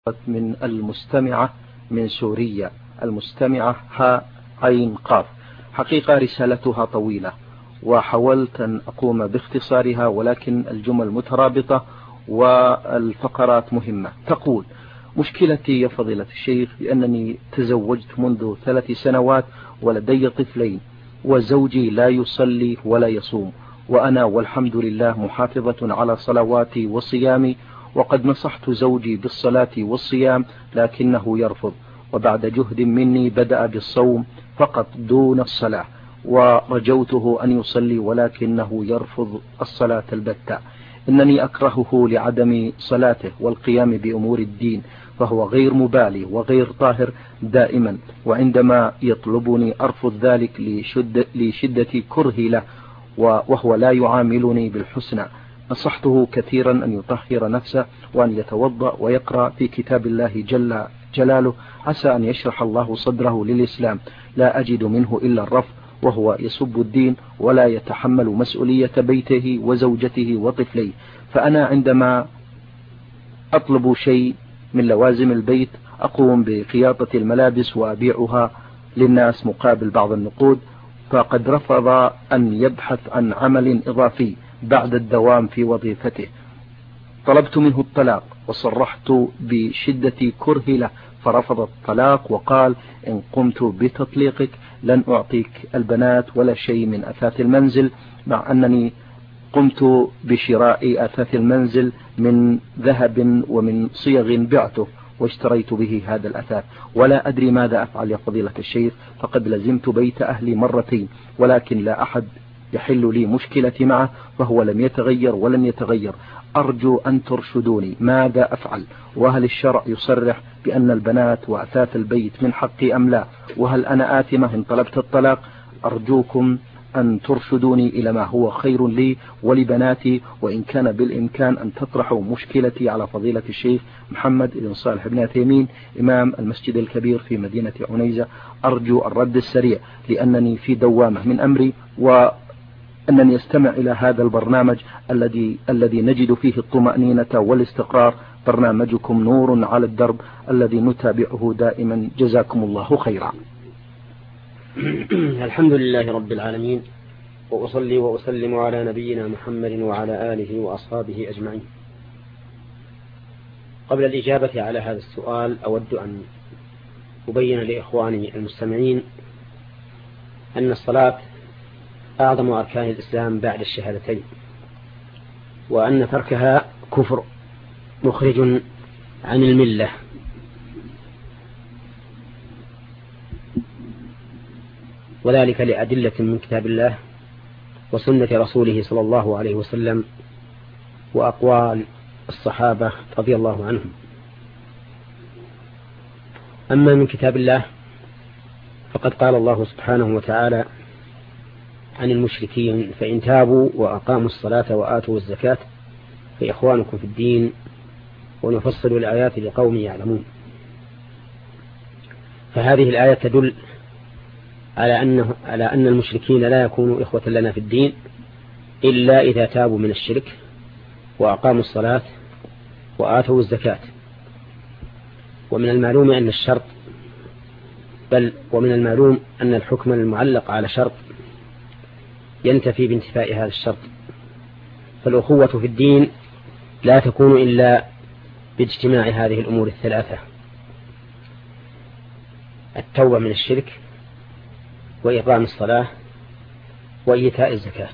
من المستمعة من سوريا، المستمعة ها عين قاف. حقيقة رسالتها طويلة وحاولت أن أقوم باختصارها، ولكن الجمل مترابطة والفقرات مهمة. تقول: مشكلتي يا فضيلة الشيخ بأنني تزوجت منذ 3 سنوات ولدي طفلين، وزوجي لا يصلي ولا يصوم، وأنا والحمد لله محافظة على صلواتي وصيامي، وقد نصحت زوجي بالصلاة والصيام لكنه يرفض، وبعد جهد مني بدأ بالصوم فقط دون الصلاة، ورجوته أن يصلي ولكنه يرفض الصلاة البتة. إنني أكرهه لعدم صلاته والقيام بأمور الدين، فهو غير مبالي وغير طاهر دائما، وعندما يطلبني أرفض ذلك لشدة كرهي له، وهو لا يعاملني بالحسنى. نصحته كثيرا أن يطهر نفسه وأن يتوضأ ويقرأ في كتاب الله جل جلاله، عسى أن يشرح الله صدره للإسلام. لا أجد منه إلا الرفض، وهو يسب الدين ولا يتحمل مسؤولية بيته وزوجته وطفليه. فأنا عندما أطلب شيء من لوازم البيت أقوم بخياطة الملابس وأبيعها للناس مقابل بعض النقود، فقد رفض أن يبحث عن عمل إضافي بعد الدوام في وظيفته. طلبت منه الطلاق وصرحت بشدة كرهي له، فرفض الطلاق وقال: إن قمت بتطليقك لن أعطيك البنات ولا شيء من أثاث المنزل، مع أنني قمت بشراء أثاث المنزل من ذهب ومن صيغ بعته واشتريت به هذا الأثاث، ولا أدري ماذا أفعل يا فضيلة الشيخ، فقد لزمت بيت أهلي مرتين ولكن لا أحد يحل لي مشكلتي معه، فهو لم يتغير ولن يتغير. أرجو أن ترشدوني ماذا أفعل، وهل الشرع يصرح بأن البنات وأثاث البيت من حقي أم لا، وهل أنا آثمة إن طلبت الطلاق؟ أرجوكم أن ترشدوني إلى ما هو خير لي ولبناتي، وإن كان بالإمكان أن تطرحوا مشكلتي على فضيلة الشيخ محمد بن صالح بن عثيمين إمام المسجد الكبير في مدينة عنيزة. أرجو الرد السريع لأنني في دوامة من أمري، وأنني أستمع إلى هذا البرنامج الذي نجد فيه الطمأنينة والاستقرار. برنامجكم نور على الدرب الذي نتابعه دائما، جزاكم الله خيرا. الحمد لله رب العالمين، وأصلي وأسلم على نبينا محمد وعلى آله وأصحابه أجمعين. قبل الإجابة على هذا السؤال أود أن أبين لإخواني المستمعين أن الصلاة أعظم أركان الإسلام بعد الشهادتين، وأن تركها كفر مخرج عن الملة، وذلك لأدلة من كتاب الله وسنة رسوله صلى الله عليه وسلم وأقوال الصحابة رضي الله عنهم. أما من كتاب الله فقد قال الله سبحانه وتعالى عن المشركين: فإن تابوا وأقاموا الصلاة وآتوا الزكاة فإخوانكم في الدين ونفصل الآيات لقوم يعلمون. فهذه الآية تدل على أن المشركين لا يكونوا إخوة لنا في الدين إلا إذا تابوا من الشرك وأقاموا الصلاة وآتوا الزكاة. ومن المعلوم أن الشرط ومن المعلوم أن الحكم المعلق على شرط ينتفي بانتفاء هذا الشرط، فالأخوة في الدين لا تكون إلا باجتماع هذه الأمور الثلاثة: التوبة من الشرك وإقام الصلاة وإيتاء الزكاة.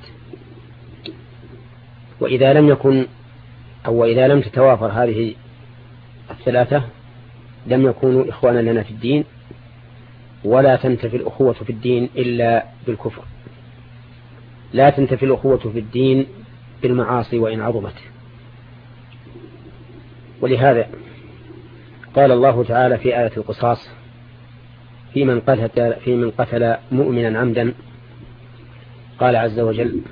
وإذا لم تتوافر هذه الثلاثة لم يكونوا إخوانا لنا في الدين، ولا تنتفي الأخوة في الدين إلا بالكفر. لا تنتفي الأخوة في الدين بالمعاصي وإن عظمت. ولهذا قال الله تعالى في آية القصاص في من قتل مؤمنا عمدا، قال عز وجل: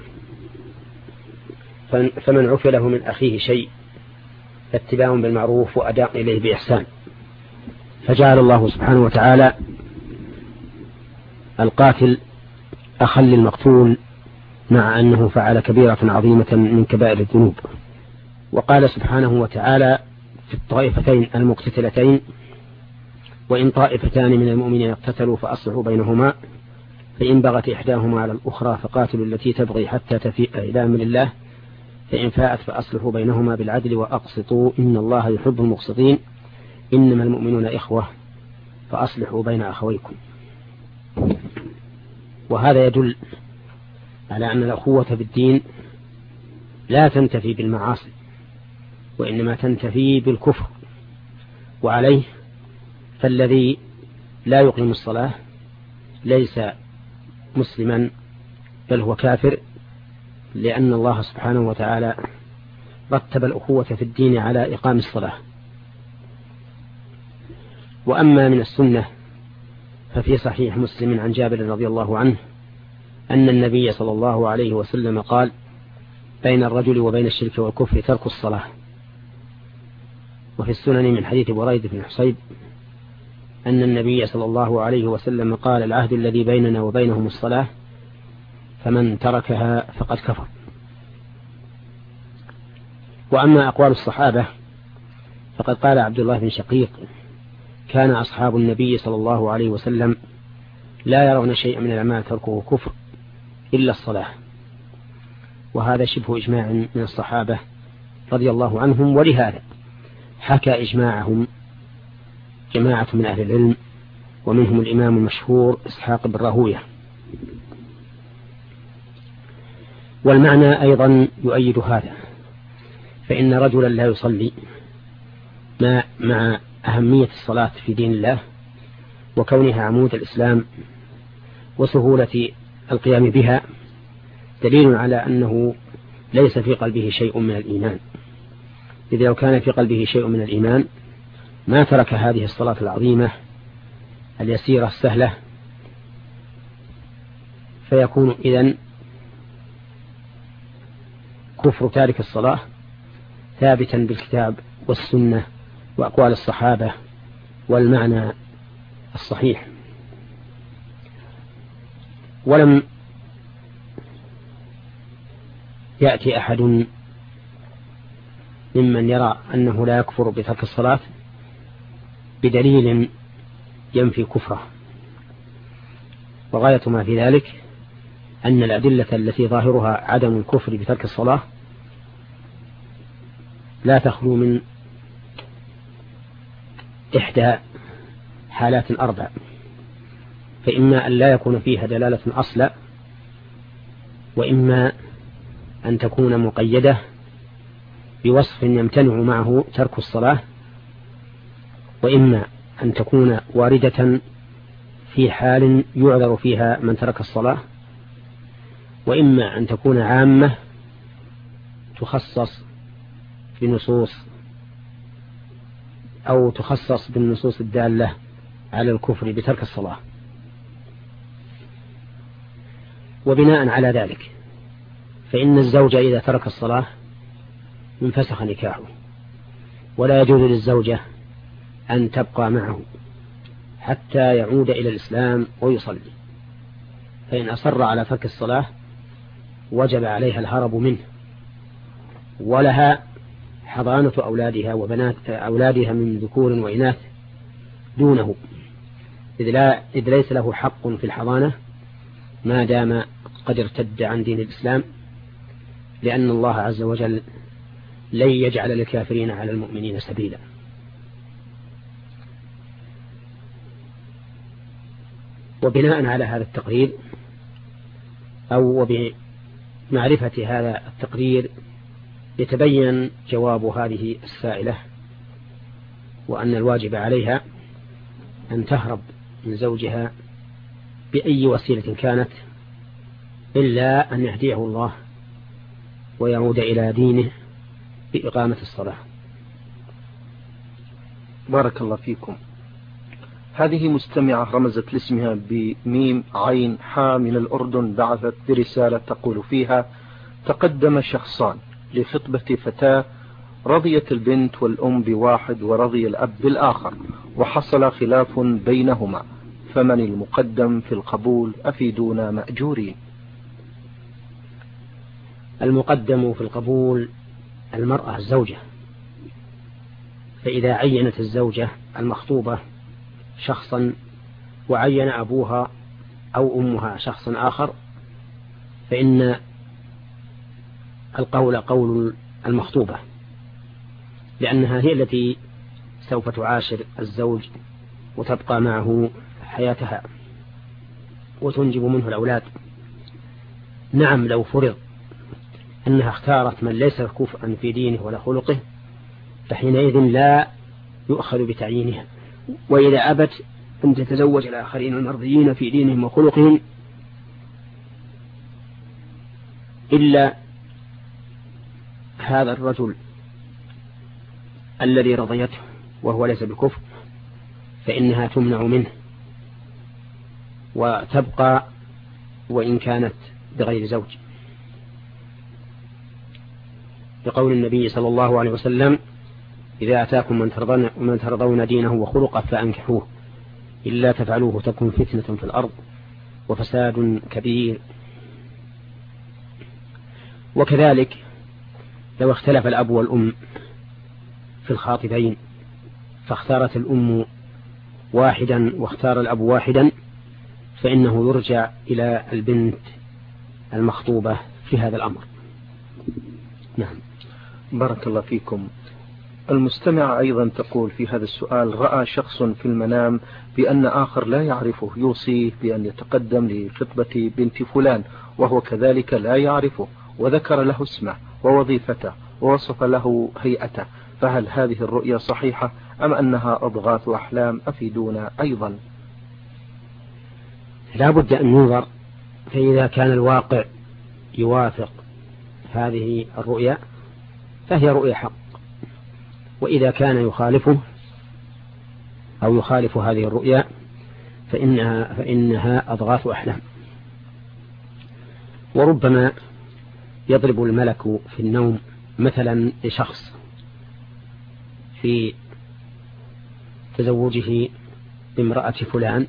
فمن عفي له من أخيه شيء فاتباع بالمعروف وأداء إليه بإحسان. فجعل الله سبحانه وتعالى القاتل أخا للمقتول مع أنه فعل كبيرة عظيمة من كبائر الذنوب. وقال سبحانه وتعالى: في الطائفتين المقتتلتين: وإن طائفتان من المؤمنين اقتتلوا فأصلحوا بينهما، فإن بغت إحداهما على الأخرى فقاتلوا التي تبغي حتى تفيء إلى أمر الله، فإن فاءت فأصلحوا بينهما بالعدل وأقسطوا إن الله يحب المقسطين، إنما المؤمنون إخوة فأصلحوا بين أخويكم. وهذا يدل على أن الأخوة في الدين لا تنتفي بالمعاصي، وإنما تنتفي بالكفر. وعليه فالذي لا يقيم الصلاة ليس مسلما بل هو كافر، لأن الله سبحانه وتعالى رتب الأخوة في الدين على إقام الصلاة. وأما من السنة ففي صحيح مسلم عن جابر رضي الله عنه أن النبي صلى الله عليه وسلم قال: بين الرجل وبين الشرك والكفر ترك الصلاة. وفي السنن من حديث بريدة بن حصيب أن النبي صلى الله عليه وسلم قال: العهد الذي بيننا وبينهم الصلاة، فمن تركها فقد كفر. وأما أقوال الصحابة فقد قال عبد الله بن شقيق: كان أصحاب النبي صلى الله عليه وسلم لا يرون شيئا من الأعمال تركه كفر إلا الصلاة. وهذا شبه إجماع من الصحابة رضي الله عنهم، ولهذا حكى إجماعهم جماعة من أهل العلم، ومنهم الإمام المشهور إسحاق بن راهويه. والمعنى أيضا يؤيد هذا، فإن رجلا لا يصلي مع أهمية الصلاة في دين الله وكونها عمود الإسلام وسهولة القيام بها دليل على أنه ليس في قلبه شيء من الإيمان، إذ لو كان في قلبه شيء من الإيمان ما ترك هذه الصلاة العظيمة اليسيرة السهلة، فيكون إذن كفر تارك الصلاة ثابتا بالكتاب والسنة وأقوال الصحابة والمعنى الصحيح. ولم يأتي أحد ممن يرى أنه لا يكفر بترك الصلاة بدليل ينفي كفره، وغاية ما في ذلك أن الأدلة التي ظاهرها عدم الكفر بترك الصلاة لا تخلو من إحدى حالات أربع: فإما أن لا يكون فيها دلالة أصلا، وإما أن تكون مقيدة بوصف يمتنع معه ترك الصلاة، وإما أن تكون واردة في حال يعذر فيها من ترك الصلاة، وإما أن تكون عامة تخصص بنصوص أو تخصص بالنصوص الدالة على الكفر بترك الصلاة. وبناء على ذلك فإن الزوج إذا ترك الصلاة انفسخ نكاحه، ولا يجوز للزوجة أن تبقى معه حتى يعود إلى الإسلام ويصلي، فإن أصر على ترك الصلاة وجب عليها الهرب منه، ولها حضانة أولادها وبنات أولادها من ذكور وإناث دونه، إذ ليس له حق في الحضانة ما دام قد ارتد عن دين الإسلام، لأن الله عز وجل لن يجعل للكافرين على المؤمنين سبيلا. وبناء على هذا التقرير أو وبمعرفة هذا التقرير يتبين جواب هذه السائلة، وأن الواجب عليها أن تهرب من زوجها بأي وسيلة كانت إلا أن يهديه الله ويعود إلى دينه بإقامة الصلاة. بارك الله فيكم. هذه مستمعة رمزت لاسمها بميم عين حا من الأردن، بعثت برسالة تقول فيها: تقدم شخصان لخطبة فتاة، رضيت البنت والأم بواحد ورضي الأب بالآخر، وحصل خلاف بينهما، فمن المقدم في القبول؟ أفيدونا مأجورين. المقدم في القبول المرأة الزوجة، فإذا عينت الزوجة المخطوبة شخصا وعين أبوها أو أمها شخصا آخر، فإن القول قول المخطوبة، لأنها هي التي سوف تعاشر الزوج وتبقى معه حياتها وتنجب منه الأولاد. نعم، لو فرض أنها اختارت من ليس كفءا في دينه ولا خلقه فحينئذ لا يؤخذ بتعيينها، وإذا أبت أن تتزوج الآخرين المرضيين في دينهم وخلقهم إلا هذا الرجل الذي رضيته وهو ليس بكفء فإنها تمنع منه وتبقى وإن كانت بغير زوج، بقول النبي صلى الله عليه وسلم: إذا أتاكم من ترضون دينه وخلقه فأنكحوه، إلا تفعلوه تكن فتنة في الأرض وفساد كبير. وكذلك لو اختلف الأب والأم في الخاطبين فاختارت الأم واحدا واختار الأب واحدا، فإنه يرجع إلى البنت المخطوبة في هذا الأمر. نعم. بارك الله فيكم. المستمع أيضا تقول في هذا السؤال: رأى شخص في المنام بأن آخر لا يعرفه يوصيه بأن يتقدم لخطبة بنت فلان، وهو كذلك لا يعرفه، وذكر له اسمه ووظيفته ووصف له هيئته، فهل هذه الرؤيا صحيحة أم أنها أضغاث أحلام؟ أفيدونا أيضا. لا بد أن ينظر، فإذا كان الواقع يوافق هذه الرؤيا فهي رؤيا حق، وإذا كان يخالفه أو يخالف هذه الرؤيا فإنها أضغاث أحلام. وربما يضرب الملك في النوم مثلا لشخص في تزوجه بامرأة فلان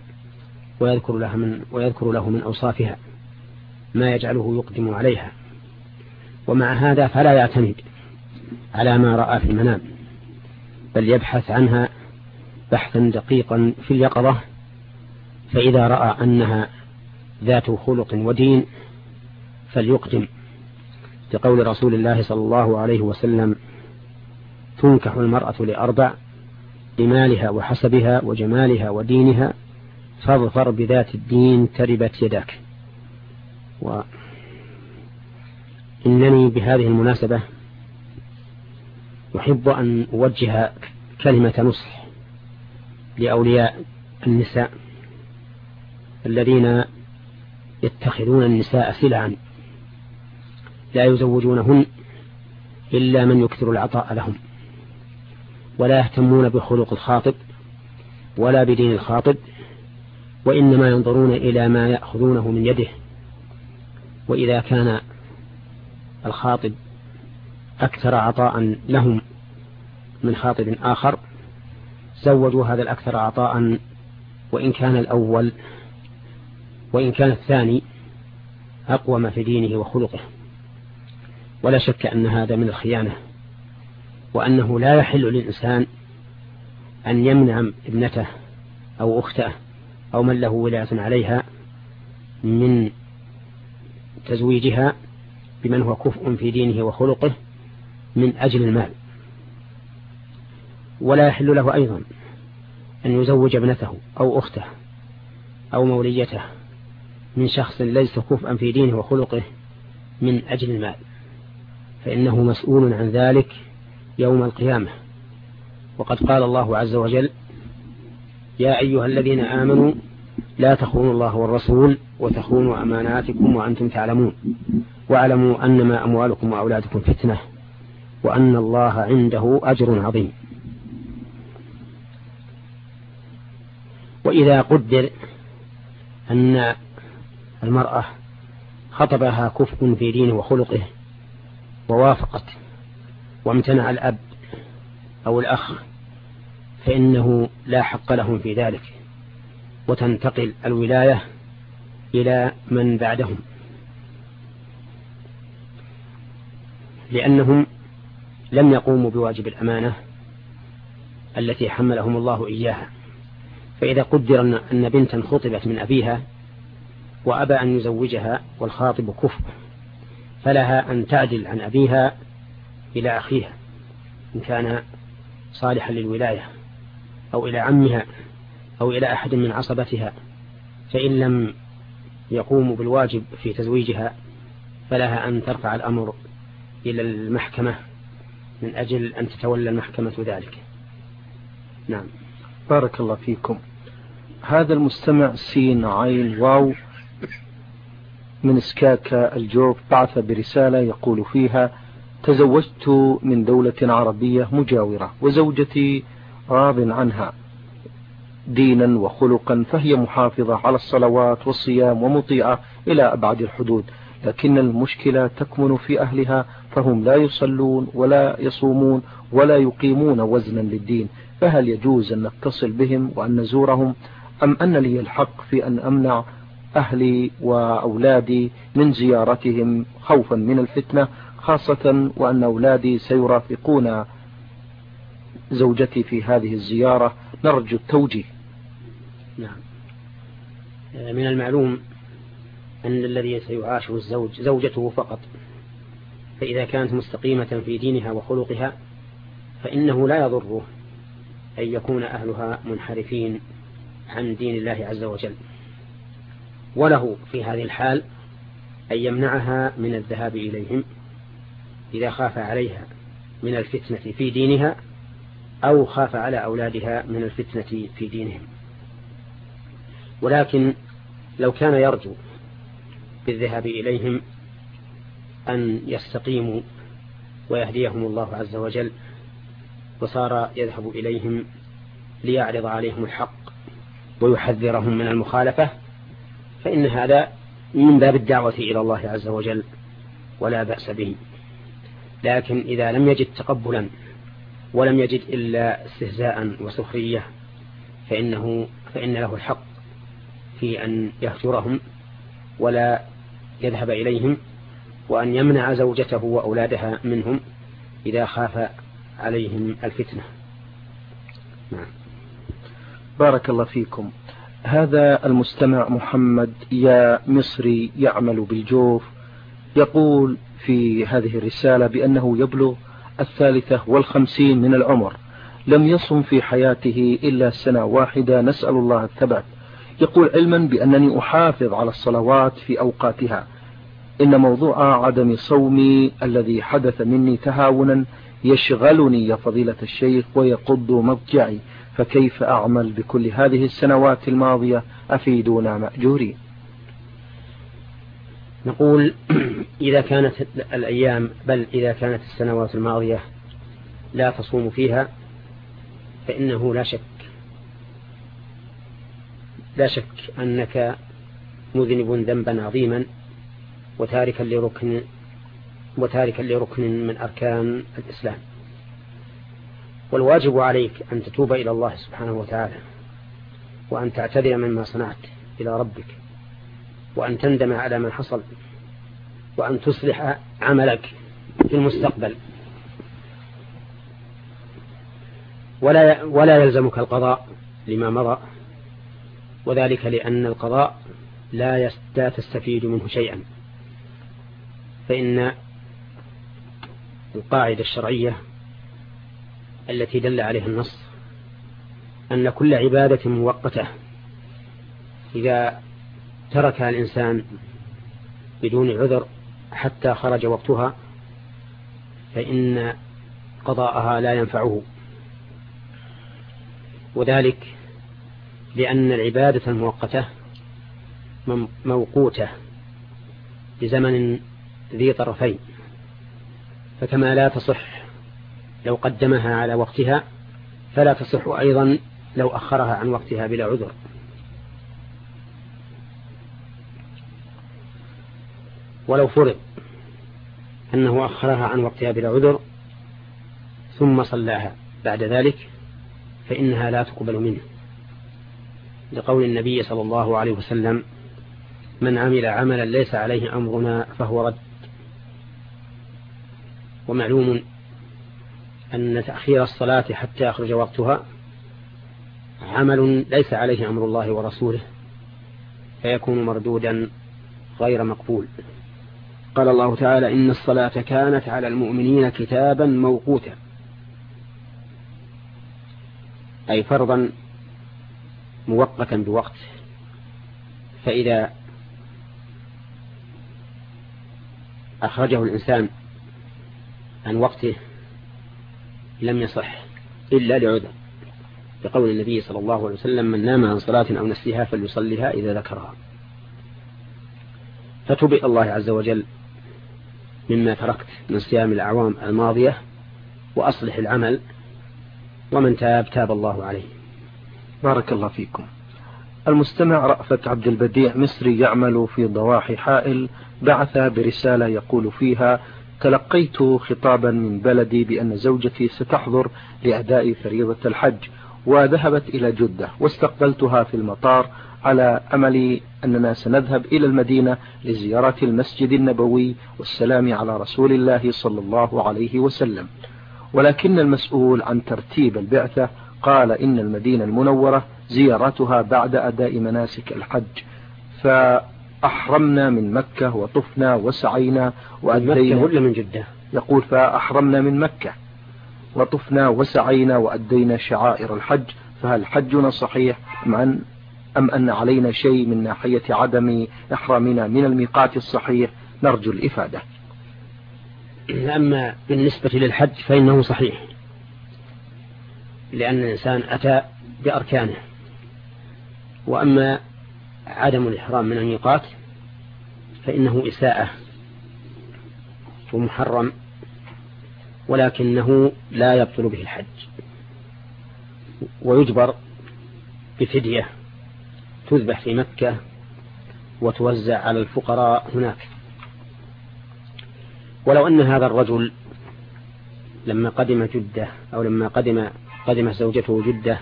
ويذكر له من أوصافها ما يجعله يقدم عليها، ومع هذا فلا يعتمد على ما رأى في المنام، بل يبحث عنها بحثا دقيقا في اليقظة، فإذا رأى أنها ذات خلق ودين فليقدم، لقول رسول الله صلى الله عليه وسلم: تنكح المرأة لأربع: لمالها وحسبها وجمالها ودينها، فاظفر بذات الدين تربت يداك. وإنني بهذه المناسبة أحب أن أوجه كلمة نصح لأولياء النساء الذين يتخذون النساء سلعا لا يزوجونهن إلا من يكثر العطاء لهم، ولا يهتمون بخلق الخاطب ولا بدين الخاطب، وإنما ينظرون إلى ما يأخذونه من يده. وإذا كان الخاطب أكثر عطاء لهم من خاطب آخر زوجوا هذا الأكثر عطاء، وإن كان الثاني أقوم في دينه وخلقه. ولا شك أن هذا من الخيانة، وأنه لا يحل للإنسان أن يمنع ابنته أو أخته أو من له ولاية عليها من تزويجها بمن هو كفء في دينه وخلقه من أجل المال. ولا يحل له أيضا أن يزوج ابنته أو أخته أو موليته من شخص ليس كفءا في دينه وخلقه من أجل المال، فإنه مسؤول عن ذلك يوم القيامة. وقد قال الله عز وجل: يا أيها الذين آمنوا لا تخونوا الله والرسول وتخونوا أماناتكم وأنتم تعلمون واعلموا أنما أموالكم وأولادكم فتنة وأن الله عنده أجر عظيم. وإذا قدر أن المرأة خطبها كفء في دينه وخلقه ووافقت وامتنع الأب أو الأخ فإنه لا حق لهم في ذلك، وتنتقل الولاية إلى من بعدهم، لأنهم لم يقوموا بواجب الأمانة التي حملهم الله إياها. فإذا قدر أن بنتا خطبت من أبيها وأبى أن يزوجها والخاطب كفء، فلها أن تعدل عن أبيها إلى أخيها إن كان صالحا للولاية، أو إلى عمها، أو إلى أحد من عصبتها. فإن لم يقوموا بالواجب في تزويجها فلها أن ترفع الأمر إلى المحكمة من أجل أن تتولى المحكمة ذلك. نعم. بارك الله فيكم. هذا المستمع سين عين واو من اسكاكا الجوف بعث برسالة يقول فيها: تزوجت من دولة عربية مجاورة، وزوجتي راض عنها دينا وخلقا، فهي محافظة على الصلوات والصيام ومطيعة إلى أبعد الحدود، لكن المشكلة تكمن في أهلها، فهم لا يصلون ولا يصومون ولا يقيمون وزنا للدين، فهل يجوز أن نتصل بهم وأن نزورهم، أم أن لي الحق في أن أمنع أهلي وأولادي من زيارتهم خوفا من الفتنة، خاصة وأن أولادي سيرافقون زوجتي في هذه الزيارة؟ نرجو التوجيه. نعم. من المعلوم أن الذي سيعاشر الزوج زوجته فقط، فإذا كانت مستقيمة في دينها وخلقها فإنه لا يضره أن يكون أهلها منحرفين عن دين الله عز وجل، وله في هذه الحال أن يمنعها من الذهاب إليهم إذا خاف عليها من الفتنة في دينها، أو خاف على أولادها من الفتنة في دينهم. ولكن لو كان يرجو بالذهاب إليهم أن يستقيموا ويهديهم الله عز وجل، وصار يذهب إليهم ليعرض عليهم الحق ويحذرهم من المخالفة، فإن هذا من باب الدعوة إلى الله عز وجل ولا بأس به. لكن إذا لم يجد تقبلا ولم يجد إلا استهزاء وسخرية فإن له الحق في أن يهجرهم ولا يذهب إليهم، وأن يمنع زوجته وأولادها منهم إذا خاف عليهم الفتنة. نعم. بارك الله فيكم. هذا المستمع محمد يا مصري يعمل بالجوف يقول في هذه الرسالة بأنه يبلغ 53 من العمر، لم يصم في حياته إلا سنة واحدة، نسأل الله الثبات. يقول: علما بأنني أحافظ على الصلوات في أوقاتها، إن موضوع عدم صومي الذي حدث مني تهاونا يشغلني يا فضيلة الشيخ ويقض مضجعي، فكيف أعمل بكل هذه السنوات الماضية؟ أفيدونا مأجورين. نقول إذا كانت الأيام بل إذا كانت السنوات الماضية لا تصوم فيها فإنه لا شك أنك مذنب ذنبا عظيما وتاركا لركن من أركان الإسلام، والواجب عليك أن تتوب إلى الله سبحانه وتعالى، وأن تعتذر مما صنعت إلى ربك، وأن تندم على ما حصل، وأن تصلح عملك في المستقبل، ولا يلزمك القضاء لما مضى، وذلك لأن القضاء لا تستفيد منه شيئا، فإن القاعدة الشرعية التي دل عليها النص أن كل عبادة موقتة إذا تركها الإنسان بدون عذر حتى خرج وقتها فإن قضاءها لا ينفعه، وذلك لأن العبادة المؤقتة موقوتة بزمن ذي طرفين، فكما لا تصح لو قدمها على وقتها فلا تصح أيضا لو أخرها عن وقتها بلا عذر. ولو فرض أنه أخرها عن وقتها بلا عذر ثم صلاها بعد ذلك فإنها لا تقبل منه، لقول النبي صلى الله عليه وسلم: من عمل عملا ليس عليه أمرنا فهو رد. ومعلوم أن تأخير الصلاة حتى يخرج وقتها عمل ليس عليه أمر الله ورسوله، فيكون مردودا غير مقبول. قال الله تعالى: إن الصلاة كانت على المؤمنين كتابا موقوتا، أي فرضا موقتا بوقت، فإذا أخرجه الإنسان عن وقته لم يصح إلا لعذر، بقول النبي صلى الله عليه وسلم: من نام عن صلاة أو نسيها فليصليها إذا ذكرها. فتوب الله عز وجل مما تركت من صيام الأعوام الماضية وأصلح العمل، ومن تاب تاب الله عليه. بارك الله فيكم. المستمع رأفت عبد البديع مصري يعمل في ضواحي حائل بعث برسالة يقول فيها: تلقيت خطابا من بلدي بأن زوجتي ستحضر لأداء فريضة الحج، وذهبت إلى جدة، واستقبلتها في المطار على أمل أننا سنذهب إلى المدينة لزيارة المسجد النبوي والسلام على رسول الله صلى الله عليه وسلم، ولكن المسؤول عن ترتيب البعثة قال إن المدينة المنورة زيارتها بعد أداء مناسك الحج، فأحرمنا من مكة وطفنا وسعينا وأدينا. ولا من جدة؟ يقول: فأحرمنا من مكة وطفنا وسعينا وأدينا شعائر الحج، فهل حجنا صحيح أم أن علينا شيء من ناحية عدم إحرامنا من الميقات الصحيح؟ نرجو الإفادة. أما بالنسبة للحج فإنه صحيح، لأن الإنسان أتى بأركانه، وأما عدم الإحرام من الميقات فإنه إساءة ومحرم، ولكنه لا يبطل به الحج، ويجبر بفدية تذبح في مكة وتوزع على الفقراء هناك. ولو أن هذا الرجل لما قدم جدة، أو لما قدم زوجته جدة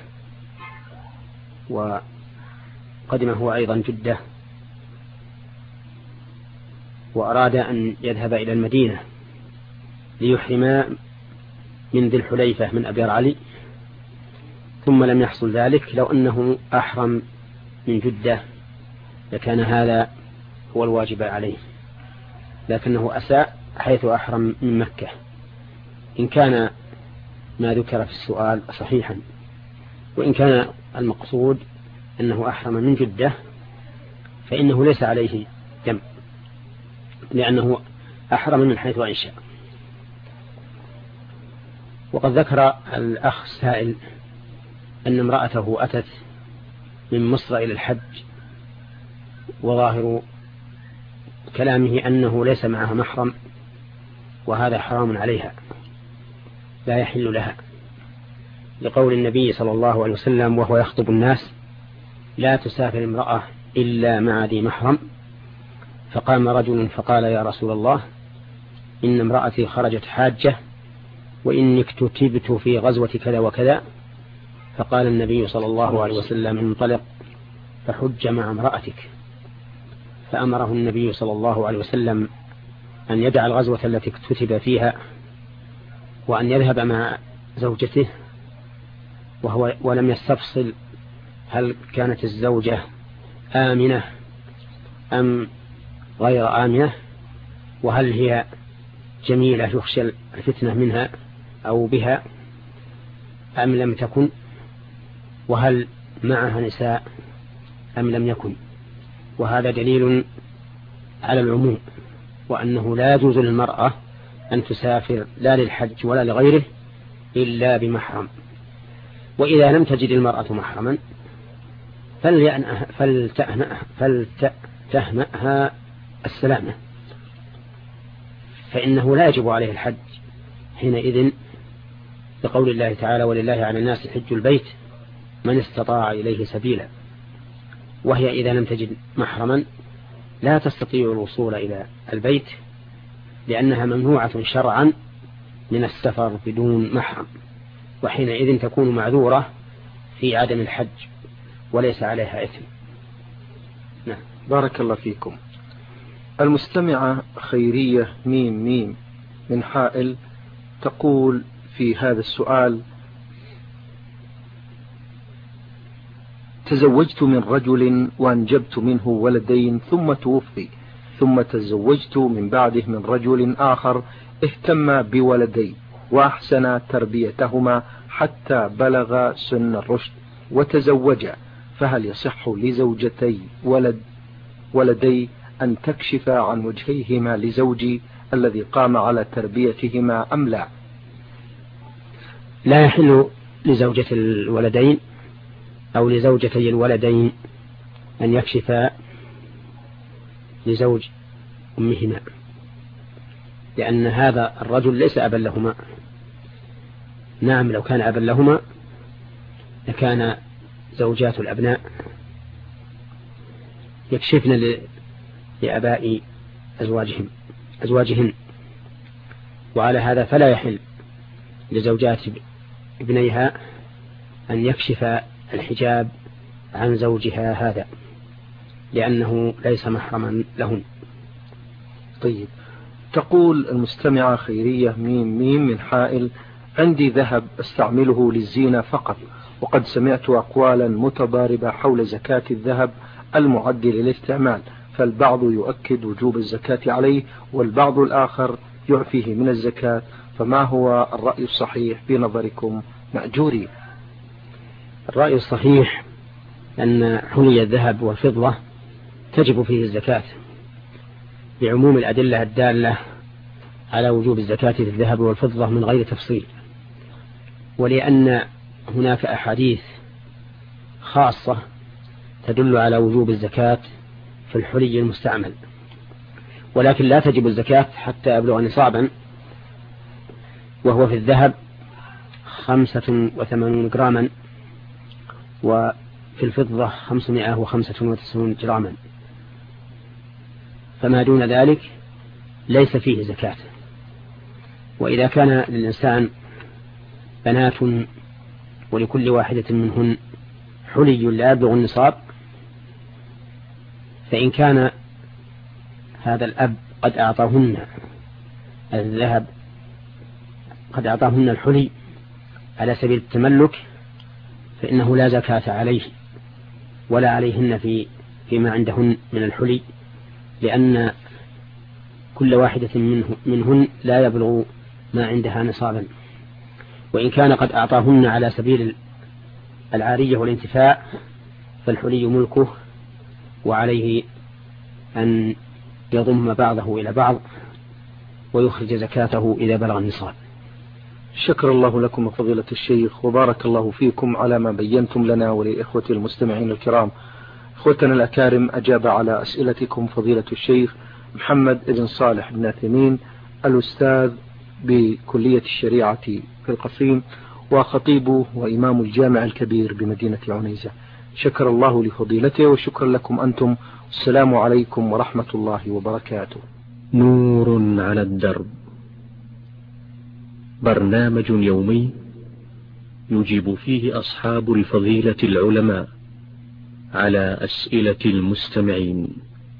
وقدم هو أيضا جدة، وأراد أن يذهب إلى المدينة ليحرما من ذي الحليفة من أبيار علي، ثم لم يحصل ذلك، لو أنه أحرم من جدة لكان هذا هو الواجب عليه، لكنه أساء حيث أحرم من مكة. إن كان ما ذكر في السؤال صحيحا، وإن كان المقصود أنه أحرم من جدة فإنه ليس عليه دم، لأنه أحرم من حيث أنشأ. وقد ذكر الأخ السائل أن امرأته أتت من مصر إلى الحج، وظاهر كلامه أنه ليس معها محرم، وهذا حرام عليها لا يحل لها، لقول النبي صلى الله عليه وسلم وهو يخطب الناس: لا تسافر امرأة إلا مع ذي محرم. فقام رجل فقال: يا رسول الله، إن امرأتي خرجت حاجة، وإني اكتتبت في غزوة كذا وكذا. فقال النبي صلى الله عليه وسلم: انطلق فحج مع امرأتك. فأمره النبي صلى الله عليه وسلم أن يدع الغزوة التي اكتتب فيها وأن يذهب مع زوجته، ولم يستفصل هل كانت الزوجة آمنة أم غير آمنة، وهل هي جميلة يخشى الفتنة منها أو بها أم لم تكن، وهل معها نساء أم لم يكن. وهذا دليل على العموم، وأنه لا يجوز للمرأة أن تسافر لا للحج ولا لغيره إلا بمحرم. وإذا لم تجد المرأة محرما فلتهنأها السلامة، فإنه لا يجب عليه الحج حينئذ، بقول الله تعالى: ولله على الناس حج البيت من استطاع إليه سبيلا. وهي إذا لم تجد محرما لا تستطيع الوصول إلى البيت، لأنها ممنوعة شرعا من السفر بدون محرم، وحينئذ تكون معذورة في عدم الحج وليس عليها إثم. نعم. بارك الله فيكم. المستمعة خيرية ميم من حائل تقول: في هذا السؤال: تزوجت من رجل وأنجبت منه ولدين ثم توفي، ثم تزوجت من بعده من رجل آخر اهتم بولدي وأحسن تربيتهما حتى بلغ سن الرشد وتزوجا، فهل يصح لزوجتي ولدي أن تكشف عن وجهيهما لزوجي الذي قام على تربيتهما أم لا؟ لا يحل لزوجة الولدين أو لزوجتي الولدين أن يكشفا لزوج أمهما، لأن هذا الرجل ليس أبا لهما. نعم، لو كان أبا لهما لكان زوجات الأبناء يكشفن لأباء أزواجهن، وعلى هذا فلا يحل لزوجات ابنيها أن يكشف الحجاب عن زوجها هذا، لأنه ليس محرما لهن. طيب، تقول المستمعة خيرية ميم من حائل: عندي ذهب استعمله للزينة فقط، وقد سمعت أقوالا متضاربة حول زكاة الذهب المعد للاستعمال، فالبعض يؤكد وجوب الزكاة عليه والبعض الآخر يعفيه من الزكاة، فما هو الرأي الصحيح بنظركم مأجورين؟ الرأي الصحيح أن حلي الذهب والفضة تجب فيه الزكاة بعموم الأدلة الدالة على وجوب الزكاة في الذهب والفضة من غير تفصيل، ولأن هناك أحاديث خاصة تدل على وجوب الزكاة في الحلي المستعمل، ولكن لا تجب الزكاة حتى يبلغ نصابا، وهو في الذهب 85 جراما، وفي الفضة 595 جراما، فما دون ذلك ليس فيه زكاة. وإذا كان للإنسان بنات ولكل واحدة منهن حلي لا يبلغ النصاب، فإن كان هذا الأب قد أعطاهن الذهب، قد أعطاهن الحلي على سبيل التملك، فإنه لا زكاة عليه ولا عليهن فيما عندهن من الحلي، لأن كل واحدة منهن لا يبلغ ما عندها نصابا. وإن كان قد أعطاهن على سبيل العارية والانتفاع فالحلي ملكه، وعليه أن يضم بعضه إلى بعض ويخرج زكاته إذا بلغ النصاب. شكر الله لكم فضيلة الشيخ، وبارك الله فيكم على ما بينتم لنا وللإخوة المستمعين الكرام. إخوتنا الأكارم، أجاب على أسئلتكم فضيلة الشيخ محمد بن صالح بن عثيمين، الأستاذ بكلية الشريعة في القصيم وخطيب وإمام الجامع الكبير بمدينة عنيزة. شكر الله لفضيلته وشكرا لكم أنتم. السلام عليكم ورحمة الله وبركاته. نور على الدرب، برنامج يومي يجيب فيه أصحاب الفضيلة العلماء على أسئلة المستمعين.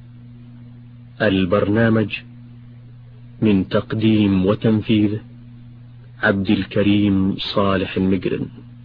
البرنامج من تقديم وتنفيذ عبد الكريم صالح المقرن.